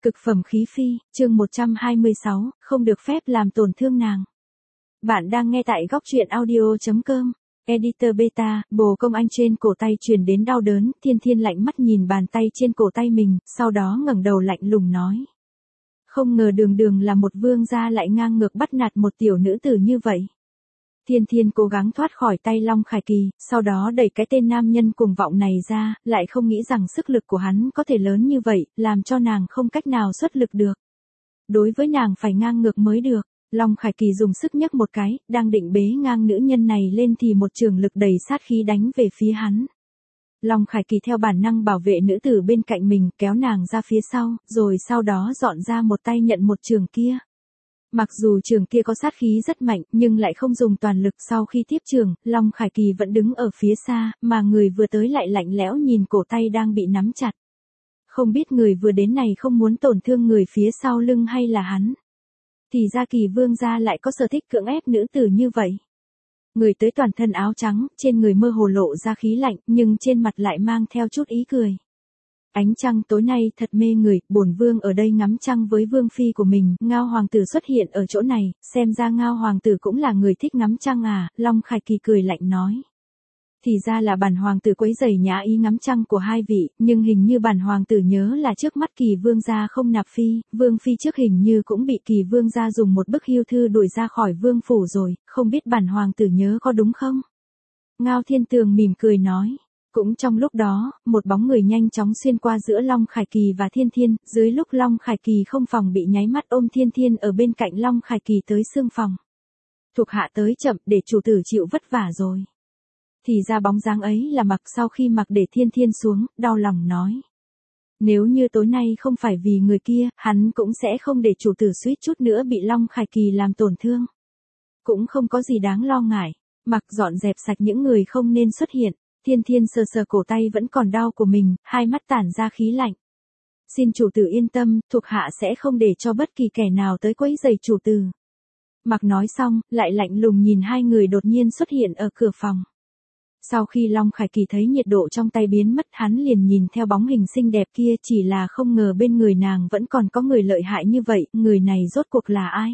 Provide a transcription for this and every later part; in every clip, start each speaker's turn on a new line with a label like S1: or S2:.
S1: Cực phẩm khí phi, chương 126, không được phép làm tổn thương nàng. Bạn đang nghe tại góc truyện audio.com. Editor Beta, bồ công anh trên cổ tay truyền đến đau đớn, Thiên Thiên lạnh mắt nhìn bàn tay trên cổ tay mình, sau đó ngẩng đầu lạnh lùng nói. Không ngờ Đường Đường là một vương gia lại ngang ngược bắt nạt một tiểu nữ tử như vậy. Thiên Thiên cố gắng thoát khỏi tay Long Khải Kỳ, sau đó đẩy cái tên nam nhân cuồng vọng này ra, lại không nghĩ rằng sức lực của hắn có thể lớn như vậy, làm cho nàng không cách nào xuất lực được. Đối với nàng phải ngang ngược mới được. Long Khải Kỳ dùng sức nhấc một cái, đang định bế ngang nữ nhân này lên thì một trường lực đầy sát khí đánh về phía hắn. Long Khải Kỳ theo bản năng bảo vệ nữ tử bên cạnh mình, kéo nàng ra phía sau, rồi sau đó dọn ra một tay nhận một trường kia. Mặc dù trường kia có sát khí rất mạnh, nhưng lại không dùng toàn lực. Sau khi tiếp trường, Long Khải Kỳ vẫn đứng ở phía xa, mà người vừa tới lại lạnh lẽo nhìn cổ tay đang bị nắm chặt. Không biết người vừa đến này không muốn tổn thương người phía sau lưng hay là hắn. Thì ra Kỳ vương gia lại có sở thích cưỡng ép nữ tử như vậy. Người tới toàn thân áo trắng, trên người mơ hồ lộ ra khí lạnh, nhưng trên mặt lại mang theo chút ý cười. Ánh trăng tối nay thật mê người, bổn vương ở đây ngắm trăng với vương phi của mình. Ngao hoàng tử xuất hiện ở chỗ này, xem ra Ngao hoàng tử cũng là người thích ngắm trăng à, Long Khải Kỳ cười lạnh nói. Thì ra là bản hoàng tử quấy rầy nhã ý ngắm trăng của hai vị, nhưng hình như bản hoàng tử nhớ là trước mắt Kỳ vương gia không nạp phi, vương phi trước hình như cũng bị Kỳ vương gia dùng một bức hiêu thư đuổi ra khỏi vương phủ rồi, không biết bản hoàng tử nhớ có đúng không? Ngao Thiên Tường mỉm cười nói. Cũng trong lúc đó, một bóng người nhanh chóng xuyên qua giữa Long Khải Kỳ và Thiên Thiên, dưới lúc Long Khải Kỳ không phòng bị nháy mắt ôm Thiên Thiên ở bên cạnh Long Khải Kỳ tới xương phòng. Thuộc hạ tới chậm để chủ tử chịu vất vả rồi. Thì ra bóng dáng ấy là Mặc. Sau khi Mặc để Thiên Thiên xuống, đau lòng nói. Nếu như tối nay không phải vì người kia, hắn cũng sẽ không để chủ tử suýt chút nữa bị Long Khải Kỳ làm tổn thương. Cũng không có gì đáng lo ngại. Mặc dọn dẹp sạch những người không nên xuất hiện. Thiên Thiên sờ sờ cổ tay vẫn còn đau của mình, hai mắt tản ra khí lạnh. Xin chủ tử yên tâm, thuộc hạ sẽ không để cho bất kỳ kẻ nào tới quấy rầy chủ tử. Mặc nói xong, lại lạnh lùng nhìn hai người đột nhiên xuất hiện ở cửa phòng. Sau khi Long Khải Kỳ thấy nhiệt độ trong tay biến mất, hắn liền nhìn theo bóng hình xinh đẹp kia, chỉ là không ngờ bên người nàng vẫn còn có người lợi hại như vậy, người này rốt cuộc là ai?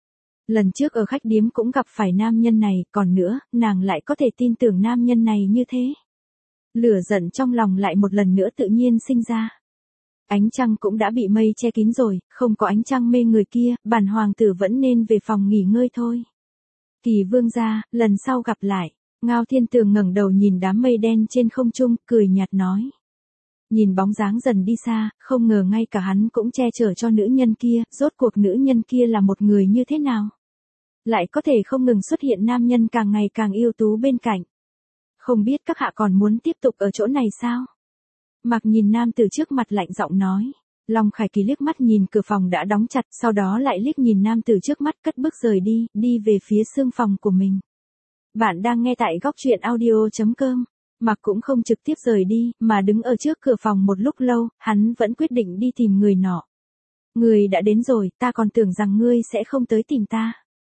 S1: Lần trước ở khách điếm cũng gặp phải nam nhân này, còn nữa, nàng lại có thể tin tưởng nam nhân này như thế. Lửa giận trong lòng lại một lần nữa tự nhiên sinh ra. Ánh trăng cũng đã bị mây che kín rồi, không có ánh trăng mê người kia, bản hoàng tử vẫn nên về phòng nghỉ ngơi thôi. Kỳ vương gia, lần sau gặp lại. Ngao Thiên Tường ngẩng đầu nhìn đám mây đen trên không trung, cười nhạt nói. Nhìn bóng dáng dần đi xa, không ngờ ngay cả hắn cũng che chở cho nữ nhân kia, rốt cuộc nữ nhân kia là một người như thế nào? Lại có thể không ngừng xuất hiện nam nhân càng ngày càng ưu tú bên cạnh. Không biết các hạ còn muốn tiếp tục ở chỗ này sao? Mặc nhìn nam từ trước mặt lạnh giọng nói. Long Khải Kỳ liếc mắt nhìn cửa phòng đã đóng chặt, sau đó lại liếc nhìn nam từ trước mắt cất bước rời đi, đi về phía xương phòng của mình. Bạn đang nghe tại góc truyện audio.com. Mặc cũng không trực tiếp rời đi, mà đứng ở trước cửa phòng một lúc lâu, hắn vẫn quyết định đi tìm người nọ. Người đã đến rồi, ta còn tưởng rằng ngươi sẽ không tới tìm ta.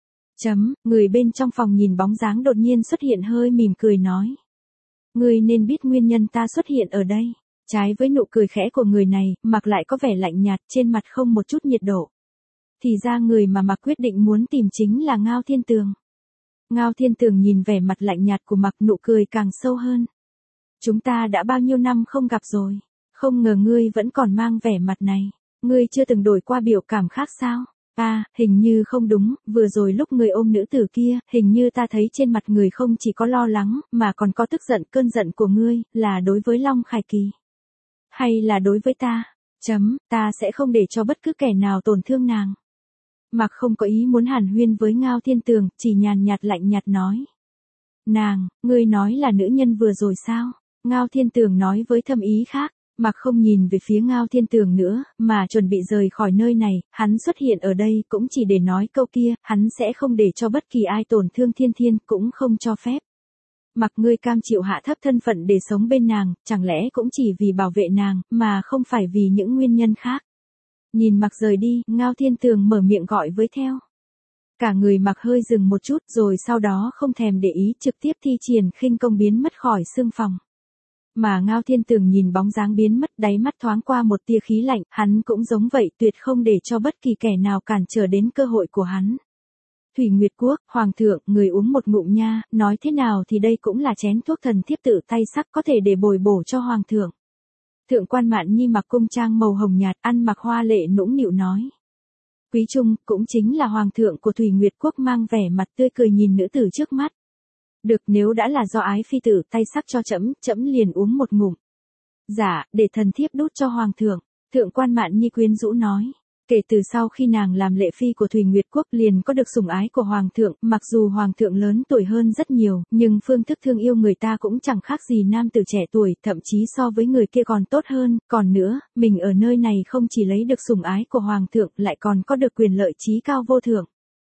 S1: Người bên trong phòng nhìn bóng dáng đột nhiên xuất hiện hơi mỉm cười nói. Ngươi nên biết nguyên nhân ta xuất hiện ở đây. Trái với nụ cười khẽ của người này, Mặc lại có vẻ lạnh nhạt, trên mặt không một chút nhiệt độ. Thì ra người mà Mặc quyết định muốn tìm chính là Ngao Thiên Tường. Ngao Thiên Tường nhìn vẻ mặt lạnh nhạt của Mặc, nụ cười càng sâu hơn. Chúng ta đã bao nhiêu năm không gặp rồi, không ngờ ngươi vẫn còn mang vẻ mặt này. Ngươi chưa từng đổi qua biểu cảm khác sao? À, hình như không đúng, vừa rồi lúc ngươi ôm nữ tử kia, hình như ta thấy trên mặt người không chỉ có lo lắng, mà còn có tức giận. Cơn giận của ngươi, là đối với Long Khải Kỳ? Hay là đối với ta? Ta sẽ không để cho bất cứ kẻ nào tổn thương nàng. Mặc không có ý muốn hàn huyên với Ngao Thiên Tường, chỉ nhàn nhạt lạnh nhạt nói. Nàng, ngươi nói là nữ nhân vừa rồi sao? Ngao Thiên Tường nói với thâm ý khác. Mặc không nhìn về phía Ngao Thiên Tường nữa, mà chuẩn bị rời khỏi nơi này, hắn xuất hiện ở đây cũng chỉ để nói câu kia, hắn sẽ không để cho bất kỳ ai tổn thương Thiên Thiên, cũng không cho phép. Mặc ngươi cam chịu hạ thấp thân phận để sống bên nàng, chẳng lẽ cũng chỉ vì bảo vệ nàng, mà không phải vì những nguyên nhân khác. Nhìn Mặc rời đi, Ngao Thiên Tường mở miệng gọi với theo. Cả người Mặc hơi dừng một chút rồi sau đó không thèm để ý trực tiếp thi triển khinh công biến mất khỏi xương phòng. Mà Ngao Thiên Tường nhìn bóng dáng biến mất, đáy mắt thoáng qua một tia khí lạnh, hắn cũng giống vậy, tuyệt không để cho bất kỳ kẻ nào cản trở đến cơ hội của hắn. Thủy Nguyệt Quốc, Hoàng thượng, người uống một ngụm nha, nói thế nào thì đây cũng là chén thuốc thần thiếp tự tay sắc có thể để bồi bổ cho Hoàng thượng. Thượng quan Mạn Nhi mặc cung trang màu hồng nhạt, ăn mặc hoa lệ nũng nịu nói. Quý Trung, cũng chính là Hoàng thượng của Thủy Nguyệt Quốc mang vẻ mặt tươi cười nhìn nữ tử trước mắt. Được, nếu đã là do ái phi tự tay sắc cho trẫm liền uống một ngụm. Dạ, để thần thiếp đút cho Hoàng thượng. Thượng quan Mạn Nhi quyến rũ nói. Kể từ sau khi nàng làm lệ phi của Thủy Nguyệt Quốc liền có được sủng ái của Hoàng thượng, mặc dù Hoàng thượng lớn tuổi hơn rất nhiều, nhưng phương thức thương yêu người ta cũng chẳng khác gì nam tử trẻ tuổi, thậm chí so với người kia còn tốt hơn, còn nữa, mình ở nơi này không chỉ lấy được sủng ái của Hoàng thượng lại còn có được quyền lợi chí cao vô thượng.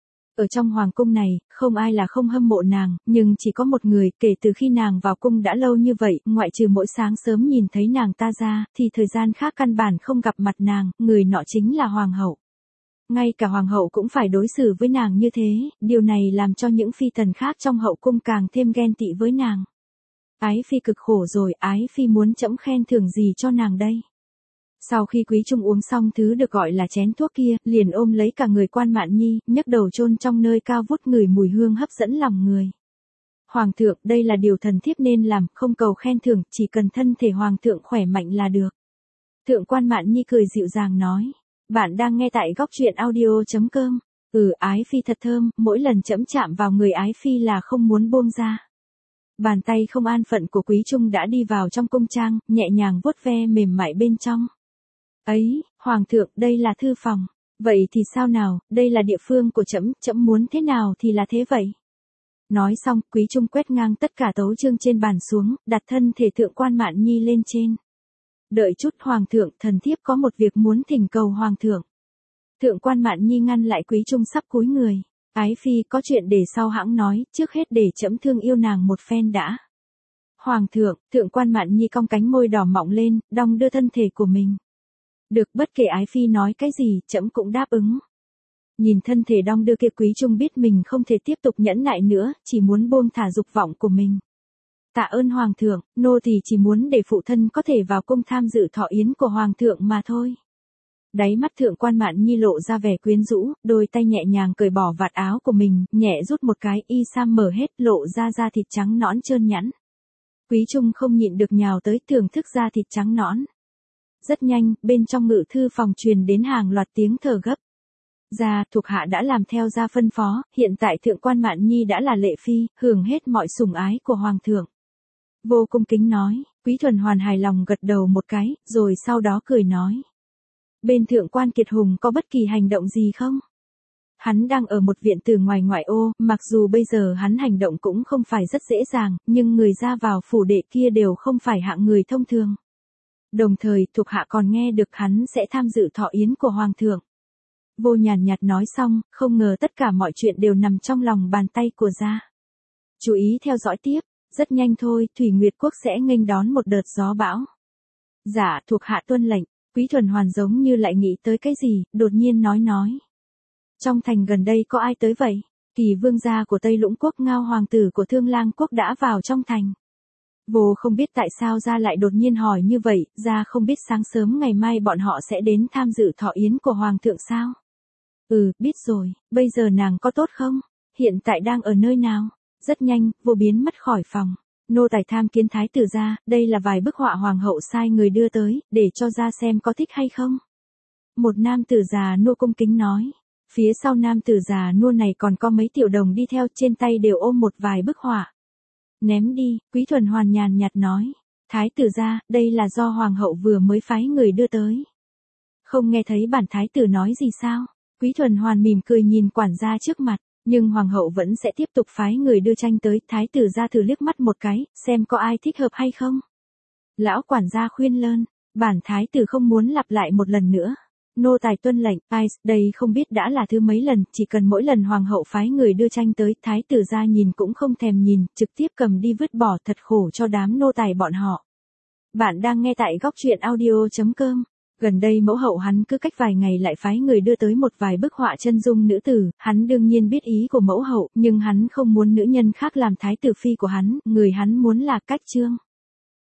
S1: Ở trong hoàng cung này, không ai là không hâm mộ nàng, nhưng chỉ có một người, kể từ khi nàng vào cung đã lâu như vậy, ngoại trừ mỗi sáng sớm nhìn thấy nàng ta ra, thì thời gian khác căn bản không gặp mặt nàng, người nọ chính là hoàng hậu. Ngay cả hoàng hậu cũng phải đối xử với nàng như thế, điều này làm cho những phi tần khác trong hậu cung càng thêm ghen tị với nàng. Ái phi cực khổ rồi, ái phi muốn trẫm khen thưởng gì cho nàng đây? Sau khi Quý Trung uống xong thứ được gọi là chén thuốc kia, liền ôm lấy cả người quan Mạn Nhi, nhấc đầu chôn trong nơi cao vút ngửi mùi hương hấp dẫn lòng người. Hoàng thượng, đây là điều thần thiếp nên làm, không cầu khen thưởng, chỉ cần thân thể Hoàng thượng khỏe mạnh là được. Thượng quan Mạn Nhi cười dịu dàng nói. Bạn đang nghe tại góc truyện audio.com. Ái phi thật thơm, mỗi lần trẫm chạm vào người ái phi là không muốn buông ra. Bàn tay không an phận của Quý Trung đã đi vào trong cung trang, nhẹ nhàng vuốt ve mềm mại bên trong. Ấy, Hoàng thượng, đây là thư phòng. Vậy thì sao nào, đây là địa phương của trẫm muốn thế nào thì là thế vậy. Nói xong, Quý Trung quét ngang tất cả tấu chương trên bàn xuống, đặt thân thể thượng quan Mạn Nhi lên trên. Đợi chút Hoàng thượng, thần thiếp có một việc muốn thỉnh cầu Hoàng thượng. Thượng quan Mạn Nhi ngăn lại Quý Trung sắp cúi người. Ái phi có chuyện để sau hãng nói, trước hết để trẫm thương yêu nàng một phen đã. Hoàng thượng, thượng quan Mạn Nhi cong cánh môi đỏ mọng lên, đong đưa thân thể của mình. Được, bất kể ái phi nói cái gì, trẫm cũng đáp ứng. Nhìn thân thể đong đưa kia, Quý Trung biết mình không thể tiếp tục nhẫn nại nữa, chỉ muốn buông thả dục vọng của mình. Tạ ơn Hoàng thượng, nô tỳ chỉ muốn để phụ thân có thể vào cung tham dự thọ yến của Hoàng thượng mà thôi. Đáy mắt thượng quan Mạn Nhi lộ ra vẻ quyến rũ, đôi tay nhẹ nhàng cởi bỏ vạt áo của mình, nhẹ rút một cái, y sam mở hết, lộ ra da thịt trắng nõn trơn nhẵn. Quý Trung không nhịn được nhào tới thưởng thức da thịt trắng nõn. Rất nhanh, bên trong ngự thư phòng truyền đến hàng loạt tiếng thở gấp. Gia, thuộc hạ đã làm theo gia phân phó, hiện tại thượng quan Mạn Nhi đã là lệ phi, hưởng hết mọi sủng ái của Hoàng thượng. Vô cung kính nói, Quý Thuần Hoàn hài lòng gật đầu một cái, rồi sau đó cười nói. Bên thượng quan Kiệt Hùng có bất kỳ hành động gì không? Hắn đang ở một viện từ ngoài ngoại ô, mặc dù bây giờ hắn hành động cũng không phải rất dễ dàng, nhưng người ra vào phủ đệ kia đều không phải hạng người thông thường. Đồng thời, thuộc hạ còn nghe được hắn sẽ tham dự thọ yến của Hoàng thượng. Vô nhàn nhạt nói xong, không ngờ tất cả mọi chuyện đều nằm trong lòng bàn tay của gia. Chú ý theo dõi tiếp, rất nhanh thôi, Thủy Nguyệt Quốc sẽ nghênh đón một đợt gió bão. Dạ, thuộc hạ tuân lệnh. Quý Thuần Hoàn giống như lại nghĩ tới cái gì, đột nhiên nói. Trong thành gần đây có ai tới vậy? Kỳ vương gia của Tây Lũng Quốc, Ngao hoàng tử của Thương Lang Quốc đã vào trong thành. Vô không biết tại sao gia lại đột nhiên hỏi như vậy, gia không biết sáng sớm ngày mai bọn họ sẽ đến tham dự thọ yến của Hoàng thượng sao? Biết rồi, bây giờ nàng có tốt không? Hiện tại đang ở nơi nào? Rất nhanh, vô biến mất khỏi phòng. Nô tài tham kiến thái tử gia, đây là vài bức họa hoàng hậu sai người đưa tới, để cho gia xem có thích hay không. Một nam tử già nua cung kính nói. Phía sau nam tử già nua này còn có mấy tiểu đồng đi theo, trên tay đều ôm một vài bức họa. Ném đi, Quý Thuần Hoàn nhàn nhạt nói. Thái tử gia, đây là do hoàng hậu vừa mới phái người đưa tới. Không nghe thấy bản thái tử nói gì sao? Quý Thuần Hoàn mỉm cười nhìn quản gia trước mặt. Nhưng hoàng hậu vẫn sẽ tiếp tục phái người đưa tranh tới, thái tử gia thử liếc mắt một cái, xem có ai thích hợp hay không. Lão quản gia khuyên lơn, bản thái tử không muốn lặp lại một lần nữa. Nô tài tuân lệnh, đây không biết đã là thứ mấy lần, chỉ cần mỗi lần hoàng hậu phái người đưa tranh tới, thái tử gia nhìn cũng không thèm nhìn, trực tiếp cầm đi vứt bỏ, thật khổ cho đám nô tài bọn họ. Bạn đang nghe tại góc truyện audio.com. Gần đây mẫu hậu hắn cứ cách vài ngày lại phái người đưa tới một vài bức họa chân dung nữ tử, hắn đương nhiên biết ý của mẫu hậu, nhưng hắn không muốn nữ nhân khác làm thái tử phi của hắn, người hắn muốn là Cách Trương.